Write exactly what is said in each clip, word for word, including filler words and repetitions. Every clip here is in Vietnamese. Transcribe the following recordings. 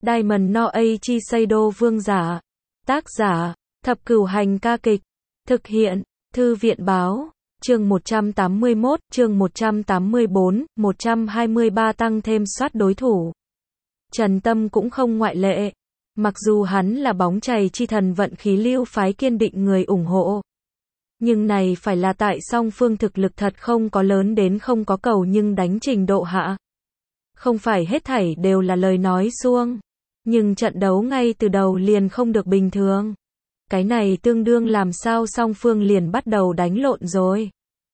Diamond no Aichi Seido vương giả. Tác giả, Thập Cửu Hành ca kịch. Thực hiện, Thư viện báo. Chương một trăm tám mươi mốt, chương một trăm tám mươi bốn, một trăm hai mươi ba tăng thêm soát đối thủ. Trần Tâm cũng không ngoại lệ. Mặc dù hắn là bóng chày chi thần vận khí lưu phái kiên định người ủng hộ. Nhưng này phải là tại song phương thực lực thật không có lớn đến không có cầu nhưng đánh trình độ hạ. Không phải hết thảy đều là lời nói suông. Nhưng trận đấu ngay từ đầu liền không được bình thường. Cái này tương đương làm sao song phương liền bắt đầu đánh lộn rồi.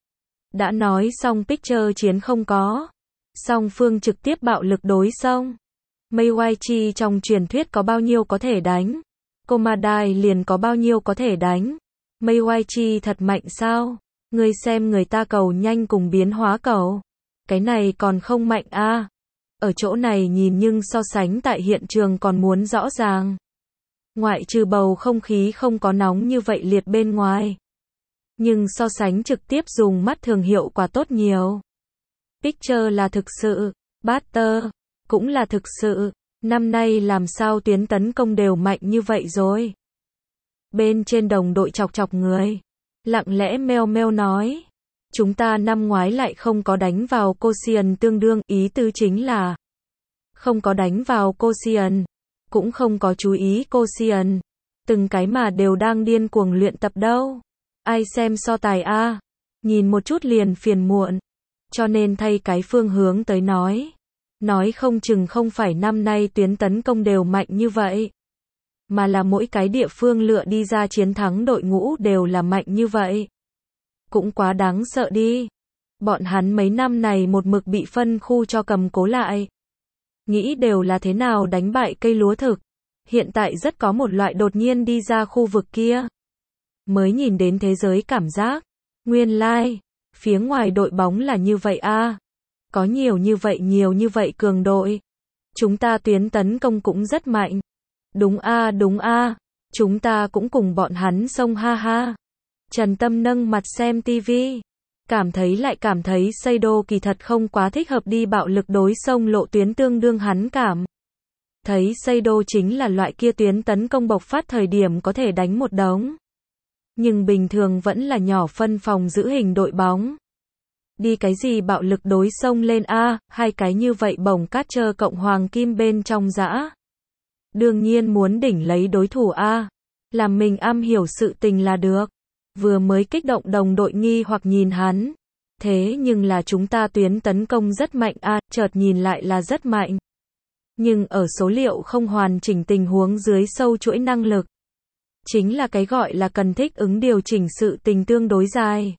Đã nói xong picture chiến không có. Song phương trực tiếp bạo lực đối xông. Mayuichi trong truyền thuyết có bao nhiêu có thể đánh. Komadai liền có bao nhiêu có thể đánh. Mayuichi thật mạnh sao? Ngươi xem người ta cầu nhanh cùng biến hóa cầu. Cái này còn không mạnh a. À? Ở chỗ này nhìn nhưng so sánh tại hiện trường còn muốn rõ ràng. Ngoại trừ bầu không khí không có nóng như vậy liệt bên ngoài. Nhưng so sánh trực tiếp dùng mắt thường hiệu quả tốt nhiều. Picture là thực sự, Butter cũng là thực sự, năm nay làm sao tuyến tấn công đều mạnh như vậy rồi. Bên trên đồng đội chọc chọc người, lặng lẽ meo meo nói. Chúng ta năm ngoái lại không có đánh vào Koshien tương đương, ý tứ chính là không có đánh vào Koshien, cũng không có chú ý Koshien. Từng cái mà đều đang điên cuồng luyện tập đâu. Ai xem so tài a, à? Nhìn một chút liền phiền muộn. Cho nên thay cái phương hướng tới nói. Nói không chừng không phải năm nay tuyến tấn công đều mạnh như vậy. Mà là mỗi cái địa phương lựa đi ra chiến thắng đội ngũ đều là mạnh như vậy. Cũng quá đáng sợ đi. Bọn hắn mấy năm này một mực bị phân khu cho cầm cố lại. Nghĩ đều là thế nào đánh bại cây lúa thực. Hiện tại rất có một loại đột nhiên đi ra khu vực kia. Mới nhìn đến thế giới cảm giác. Nguyên lai, like, phía ngoài đội bóng là như vậy a. À. Có nhiều như vậy nhiều như vậy cường đội. Chúng ta tuyến tấn công cũng rất mạnh. Đúng a à, đúng a. À. Chúng ta cũng cùng bọn hắn xông ha ha. Trần Tâm nâng mặt xem tivi. Cảm thấy lại cảm thấy Seido kỳ thật không quá thích hợp đi bạo lực đối xông lộ tuyến tương đương hắn cảm. Thấy Seido chính là loại kia tuyến tấn công bộc phát thời điểm có thể đánh một đống. Nhưng bình thường vẫn là nhỏ phân phòng giữ hình đội bóng. Đi cái gì bạo lực đối xông lên a, à, hai cái như vậy bổng cát trơ cộng hoàng kim bên trong dã. Đương nhiên muốn đỉnh lấy đối thủ a, à. Làm mình am hiểu sự tình là được. Vừa mới kích động đồng đội nghi hoặc nhìn hắn. Thế nhưng là chúng ta tuyến tấn công rất mạnh a, à, chợt nhìn lại là rất mạnh. Nhưng ở số liệu không hoàn chỉnh tình huống dưới sâu chuỗi năng lực. Chính là cái gọi là cần thích ứng điều chỉnh sự tình tương đối dài.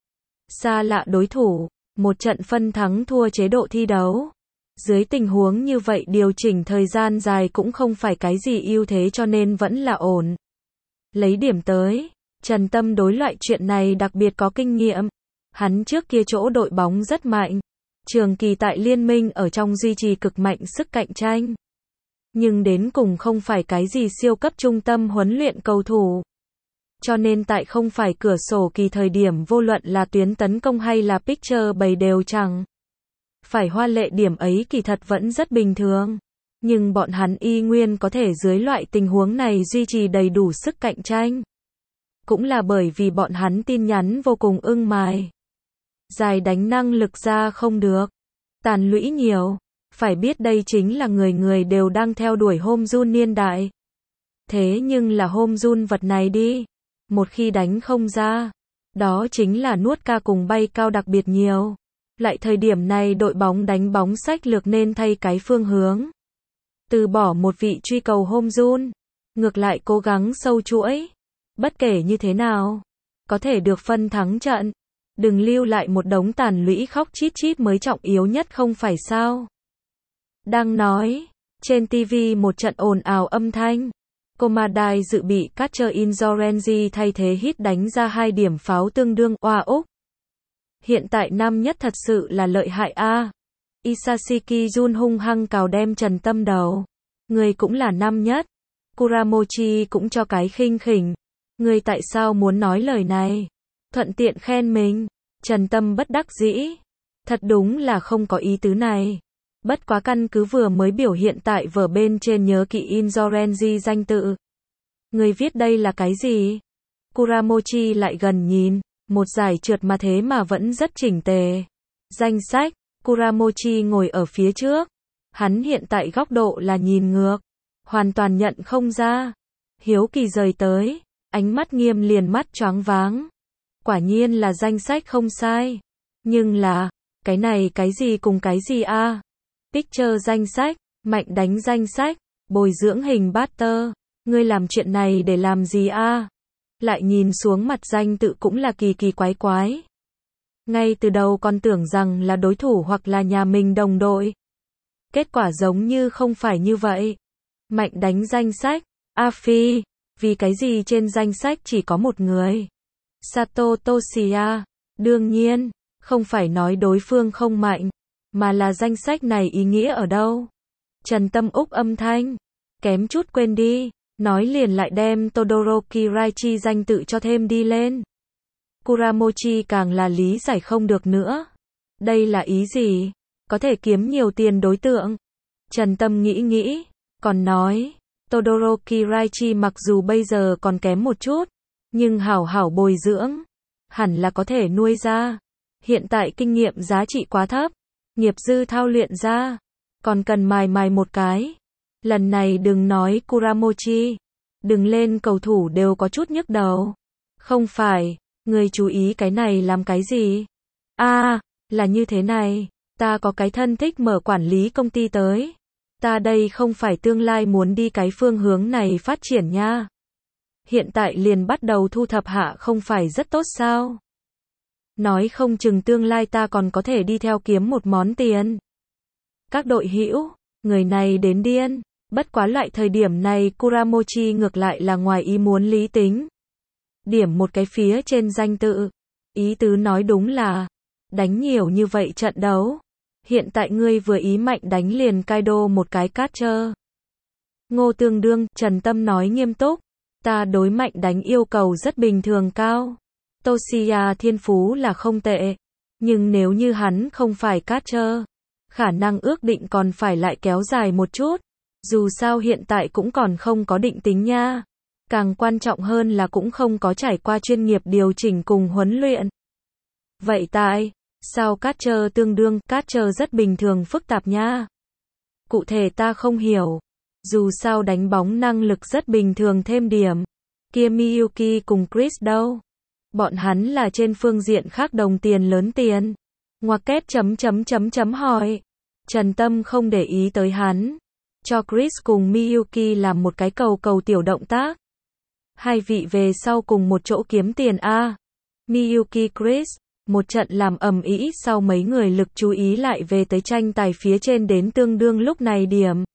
Xa lạ đối thủ, một trận phân thắng thua chế độ thi đấu. Dưới tình huống như vậy điều chỉnh thời gian dài cũng không phải cái gì ưu thế cho nên vẫn là ổn. Lấy điểm tới, Trần Tâm đối loại chuyện này đặc biệt có kinh nghiệm. Hắn trước kia chỗ đội bóng rất mạnh. Trường kỳ tại liên minh ở trong duy trì cực mạnh sức cạnh tranh. Nhưng đến cùng không phải cái gì siêu cấp trung tâm huấn luyện cầu thủ. Cho nên tại không phải cửa sổ kỳ thời điểm vô luận là tuyến tấn công hay là picture bày đều chẳng. Phải hoa lệ điểm ấy kỳ thật vẫn rất bình thường. Nhưng bọn hắn y nguyên có thể dưới loại tình huống này duy trì đầy đủ sức cạnh tranh. Cũng là bởi vì bọn hắn tin nhắn vô cùng ưng mài. Dài đánh năng lực ra không được. Tàn lũy nhiều. Phải biết đây chính là người người đều đang theo đuổi home run niên đại. Thế nhưng là home run vật này đi. Một khi đánh không ra. Đó chính là nuốt ca cùng bay cao đặc biệt nhiều. Lại thời điểm này đội bóng đánh bóng sách lược nên thay cái phương hướng. Từ bỏ một vị truy cầu home run. Ngược lại cố gắng sâu chuỗi. Bất kể như thế nào. Có thể được phân thắng trận. Đừng lưu lại một đống tàn lũy khóc chít chít mới trọng yếu nhất không phải sao. Đang nói. Trên tivi một trận ồn ào âm thanh. Komadai dự bị catcher Inzorenji thay thế hit đánh ra hai điểm pháo tương đương oa úc. Hiện tại năm nhất thật sự là lợi hại a. À. Isashiki Jun hung hăng cào đem Trần Tâm đầu. Người cũng là năm nhất. Kuramochi cũng cho cái khinh khỉnh. Người tại sao muốn nói lời này? Thuận tiện khen mình. Trần Tâm bất đắc dĩ. Thật đúng là không có ý tứ này. Bất quá căn cứ vừa mới biểu hiện tại vở bên trên nhớ kỹ Inzorenji danh tự. Người viết đây là cái gì? Kuramochi lại gần nhìn, một giải trượt mà thế mà vẫn rất chỉnh tề. Danh sách, Kuramochi ngồi ở phía trước. Hắn hiện tại góc độ là nhìn ngược, hoàn toàn nhận không ra. Hiếu kỳ rời tới, ánh mắt nghiêm liền mắt choáng váng. Quả nhiên là danh sách không sai. Nhưng là, cái này cái gì cùng cái gì a? À? Picture danh sách, Mạnh đánh danh sách, bồi dưỡng hình Butter. Ngươi làm chuyện này để làm gì a? À? Lại nhìn xuống mặt danh tự cũng là kỳ kỳ quái quái. Ngay từ đầu còn tưởng rằng là đối thủ hoặc là nhà mình đồng đội. Kết quả giống như không phải như vậy. Mạnh đánh danh sách, A Phi, vì cái gì trên danh sách chỉ có một người? Sato Toshiya, đương nhiên, không phải nói đối phương không mạnh, mà là danh sách này ý nghĩa ở đâu? Trần Tâm úc âm thanh, kém chút quên đi, nói liền lại đem Todoroki Raichi danh tự cho thêm đi lên. Kuramochi càng là lý giải không được nữa. Đây là ý gì? Có thể kiếm nhiều tiền đối tượng. Trần Tâm nghĩ nghĩ, còn nói, Todoroki Raichi mặc dù bây giờ còn kém một chút, nhưng hảo hảo bồi dưỡng, hẳn là có thể nuôi ra. Hiện tại kinh nghiệm giá trị quá thấp, nghiệp dư thao luyện ra, còn cần mài mài một cái. Lần này đừng nói Kuramochi, đừng lên cầu thủ đều có chút nhức đầu. Không phải, người chú ý cái này làm cái gì? A, à, là như thế này, ta có cái thân thích mở quản lý công ty tới. Ta đây không phải tương lai muốn đi cái phương hướng này phát triển nha. Hiện tại liền bắt đầu thu thập hạ không phải rất tốt sao? Nói không chừng tương lai ta còn có thể đi theo kiếm một món tiền. Các đội hữu, người này đến điên. Bất quá loại thời điểm này Kuramochi ngược lại là ngoài ý muốn lý tính. Điểm một cái phía trên danh tự. Ý tứ nói đúng là, đánh nhiều như vậy trận đấu. Hiện tại ngươi vừa ý mạnh đánh liền Kaido một cái catcher. Ngô tương đương, Trần Tâm nói nghiêm túc. Ta đối mạnh đánh yêu cầu rất bình thường cao. Toshiya thiên phú là không tệ. Nhưng nếu như hắn không phải catcher, khả năng ước định còn phải lại kéo dài một chút. Dù sao hiện tại cũng còn không có định tính nha. Càng quan trọng hơn là cũng không có trải qua chuyên nghiệp điều chỉnh cùng huấn luyện. Vậy tại sao catcher tương đương, catcher rất bình thường phức tạp nha. Cụ thể ta không hiểu. Dù sao đánh bóng năng lực rất bình thường thêm điểm. Kia Miyuki cùng Chris đâu? Bọn hắn là trên phương diện khác đồng tiền lớn tiền. Ngoặc kép chấm chấm chấm chấm hỏi. Trần Tâm không để ý tới hắn. Cho Chris cùng Miyuki làm một cái cầu cầu tiểu động tác. Hai vị về sau cùng một chỗ kiếm tiền a. À. Miyuki Chris, một trận làm ầm ĩ sau mấy người lực chú ý lại về tới tranh tài phía trên đến tương đương lúc này điểm.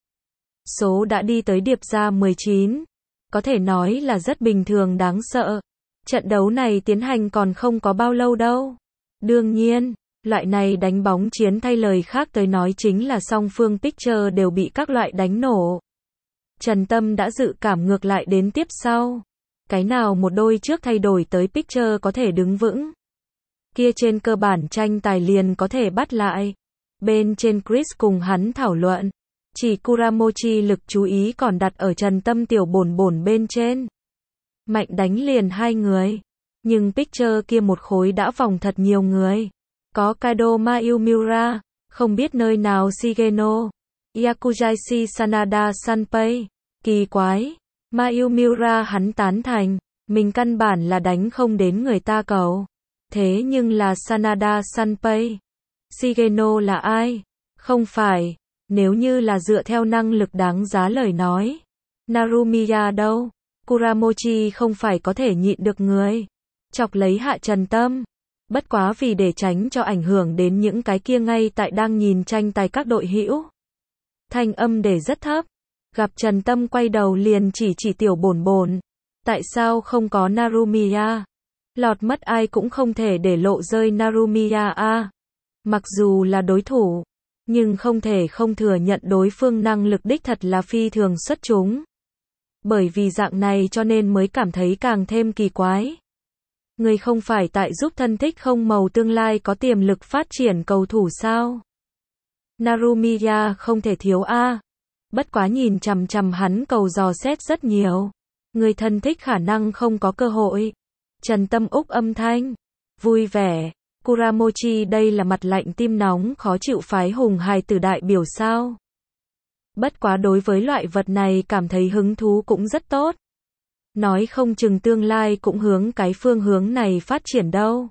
Số đã đi tới điệp ra mười chín. Có thể nói là rất bình thường đáng sợ. Trận đấu này tiến hành còn không có bao lâu đâu. Đương nhiên, loại này đánh bóng chiến thay lời khác tới nói chính là song phương pitcher đều bị các loại đánh nổ. Trần Tâm đã dự cảm ngược lại đến tiếp sau. Cái nào một đôi trước thay đổi tới pitcher có thể đứng vững. Kia trên cơ bản tranh tài liền có thể bắt lại. Bên trên Chris cùng hắn thảo luận. Chỉ Kuramochi lực chú ý còn đặt ở Trần Tâm tiểu bổn bổn bên trên. Mạnh đánh liền hai người. Nhưng pitcher kia một khối đã vòng thật nhiều người. Có Kaido Mayumura, không biết nơi nào Shigeno, Yakujashi Sanada Sanpei. Kỳ quái, Mayumura hắn tán thành, mình căn bản là đánh không đến người ta cầu. Thế nhưng là Sanada Sanpei. Shigeno là ai? Không phải, nếu như là dựa theo năng lực đáng giá lời nói. Narumiya đâu? Kuramochi không phải có thể nhịn được người. Chọc lấy hạ Trần Tâm. Bất quá vì để tránh cho ảnh hưởng đến những cái kia ngay tại đang nhìn tranh tài các đội hữu. Thanh âm để rất thấp. Gặp Trần Tâm quay đầu liền chỉ chỉ tiểu bổn bổn. Tại sao không có Narumiya? Lọt mất ai cũng không thể để lộ rơi Narumiya a. À. Mặc dù là đối thủ, nhưng không thể không thừa nhận đối phương năng lực đích thật là phi thường xuất chúng. Bởi vì dạng này cho nên mới cảm thấy càng thêm kỳ quái. Người không phải tại giúp thân thích không màu tương lai có tiềm lực phát triển cầu thủ sao? Narumiya không thể thiếu a. Bất quá nhìn chằm chằm hắn cầu dò xét rất nhiều. Người thân thích khả năng không có cơ hội. Trần Tâm Úc âm thanh. Vui vẻ. Kuramochi đây là mặt lạnh tim nóng khó chịu phái hùng hài tử đại biểu sao. Bất quá đối với loại vật này cảm thấy hứng thú cũng rất tốt. Nói không chừng tương lai cũng hướng cái phương hướng này phát triển đâu.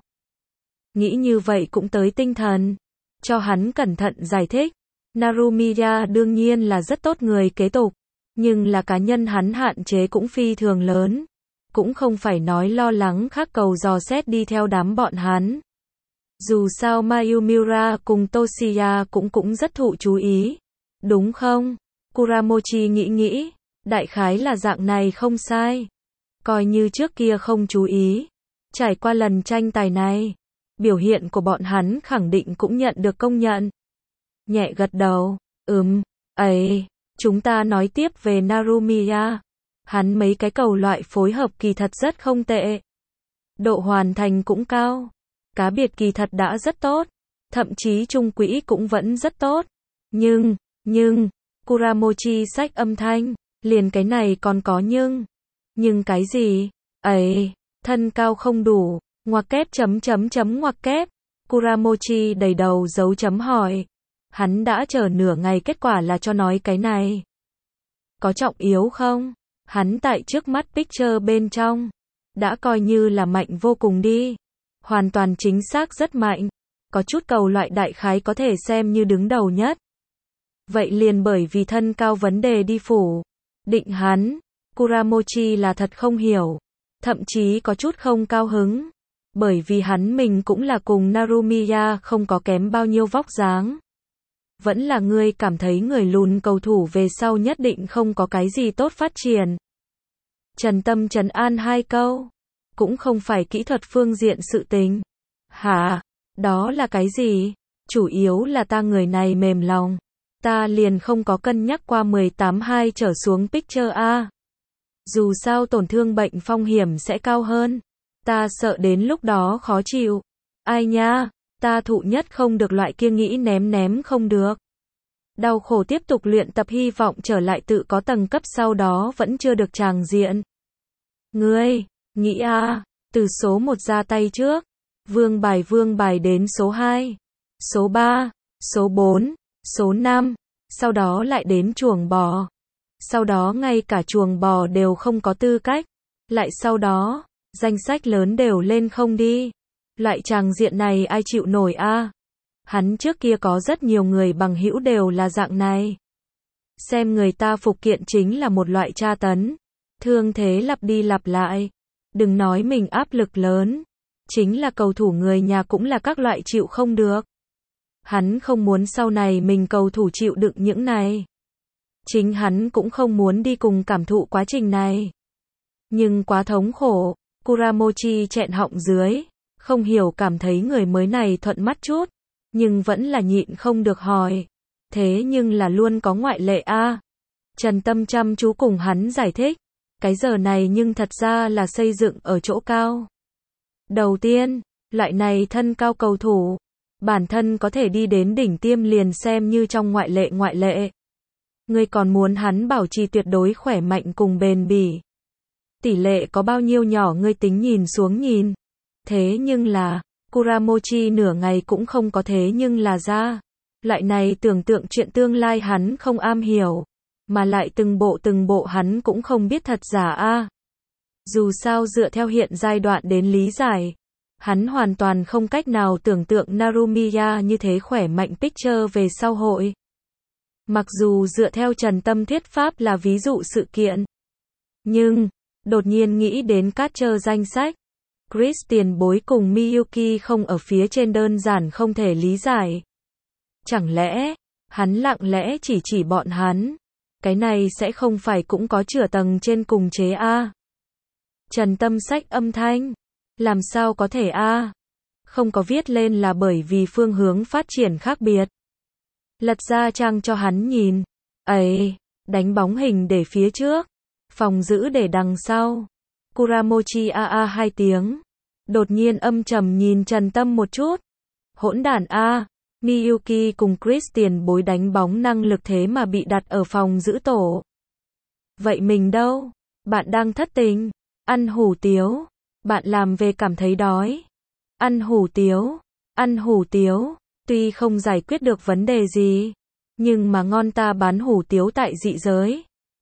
Nghĩ như vậy cũng tới tinh thần. Cho hắn cẩn thận giải thích. Narumiya đương nhiên là rất tốt người kế tục. Nhưng là cá nhân hắn hạn chế cũng phi thường lớn. Cũng không phải nói lo lắng khác cầu dò xét đi theo đám bọn hắn. Dù sao Mayumura cùng Toshiya cũng cũng rất thụ chú ý. Đúng không? Kuramochi nghĩ nghĩ. Đại khái là dạng này không sai. Coi như trước kia không chú ý. Trải qua lần tranh tài này. Biểu hiện của bọn hắn khẳng định cũng nhận được công nhận. Nhẹ gật đầu. Ừm. Ấy. Chúng ta nói tiếp về Narumiya. Hắn mấy cái cầu loại phối hợp kỳ thật rất không tệ. Độ hoàn thành cũng cao. Cá biệt kỳ thật đã rất tốt. Thậm chí trung quỹ cũng vẫn rất tốt. Nhưng, nhưng, Kuramochi xách âm thanh. Liền cái này còn có nhưng. Nhưng cái gì? Ấy, thân cao không đủ. Ngoặc kép chấm chấm chấm ngoặc kép. Kuramochi đầy đầu dấu chấm hỏi. Hắn đã chờ nửa ngày kết quả là cho nói cái này. Có trọng yếu không? Hắn tại trước mắt picture bên trong. Đã coi như là mạnh vô cùng đi. Hoàn toàn chính xác rất mạnh. Có chút cầu loại đại khái có thể xem như đứng đầu nhất. Vậy liền bởi vì thân cao vấn đề đi phủ. Định hắn. Kuramochi là thật không hiểu. Thậm chí có chút không cao hứng. Bởi vì hắn mình cũng là cùng Narumiya không có kém bao nhiêu vóc dáng. Vẫn là ngươi cảm thấy người lùn cầu thủ về sau nhất định không có cái gì tốt phát triển. Trần Tâm trấn an hai câu. Cũng không phải kỹ thuật phương diện sự tình. Hả? Đó là cái gì? Chủ yếu là ta người này mềm lòng. Ta liền không có cân nhắc qua mười tám hai trở xuống picture A. Dù sao tổn thương bệnh phong hiểm sẽ cao hơn. Ta sợ đến lúc đó khó chịu. Ai nha, ta thụ nhất không được loại kia nghĩ ném ném không được. Đau khổ tiếp tục luyện tập hy vọng trở lại tự có tầng cấp sau đó vẫn chưa được tràng diện. Ngươi, nghĩ a, từ số một ra tay trước. Vương bài vương bài đến số hai, số ba, số bốn, số năm, sau đó lại đến chuồng bò. Sau đó ngay cả chuồng bò đều không có tư cách. Lại sau đó, danh sách lớn đều lên không đi. Loại tràng diện này ai chịu nổi a? Hắn trước kia có rất nhiều người bằng hữu đều là dạng này. Xem người ta phục kiện chính là một loại tra tấn. Thương thế lặp đi lặp lại. Đừng nói mình áp lực lớn. Chính là cầu thủ người nhà cũng là các loại chịu không được. Hắn không muốn sau này mình cầu thủ chịu đựng những này. Chính hắn cũng không muốn đi cùng cảm thụ quá trình này. Nhưng quá thống khổ. Kuramochi chẹn họng dưới. Không hiểu cảm thấy người mới này thuận mắt chút. Nhưng vẫn là nhịn không được hỏi. Thế nhưng là luôn có ngoại lệ a. À. Trần Tâm chăm chú cùng hắn giải thích. Cái giờ này nhưng thật ra là xây dựng ở chỗ cao. Đầu tiên, loại này thân cao cầu thủ. Bản thân có thể đi đến đỉnh tiêm liền xem như trong ngoại lệ ngoại lệ. Ngươi còn muốn hắn bảo trì tuyệt đối khỏe mạnh cùng bền bỉ. Tỷ lệ có bao nhiêu nhỏ ngươi tính nhìn xuống nhìn. Thế nhưng là, Kuramochi nửa ngày cũng không có thế nhưng là ra. Loại này tưởng tượng chuyện tương lai hắn không am hiểu. Mà lại từng bộ từng bộ hắn cũng không biết thật giả a. Dù sao dựa theo hiện giai đoạn đến lý giải. Hắn hoàn toàn không cách nào tưởng tượng Narumiya như thế khỏe mạnh picture về sau hội. Mặc dù dựa theo Trần Tâm thuyết pháp là ví dụ sự kiện. Nhưng, đột nhiên nghĩ đến catcher danh sách. Chris tiền bối cùng Miyuki không ở phía trên đơn giản không thể lý giải. Chẳng lẽ, hắn lặng lẽ chỉ chỉ bọn hắn. Cái này sẽ không phải cũng có chửa tầng trên cùng chế A. Trần Tâm sách âm thanh. Làm sao có thể A. Không có viết lên là bởi vì phương hướng phát triển khác biệt. Lật ra trang cho hắn nhìn. Ấy, đánh bóng hình để phía trước. Phòng giữ để đằng sau. Kuramochi a a hai tiếng. Đột nhiên âm trầm nhìn Trần Tâm một chút. Hỗn đản a. Miyuki cùng Chris tiền bối đánh bóng năng lực thế mà bị đặt ở phòng giữ tổ. Vậy mình đâu? Bạn đang thất tình? Ăn hủ tiếu. Bạn làm về cảm thấy đói. Ăn hủ tiếu. Ăn hủ tiếu. Tuy không giải quyết được vấn đề gì, nhưng mà ngon ta bán hủ tiếu tại dị giới.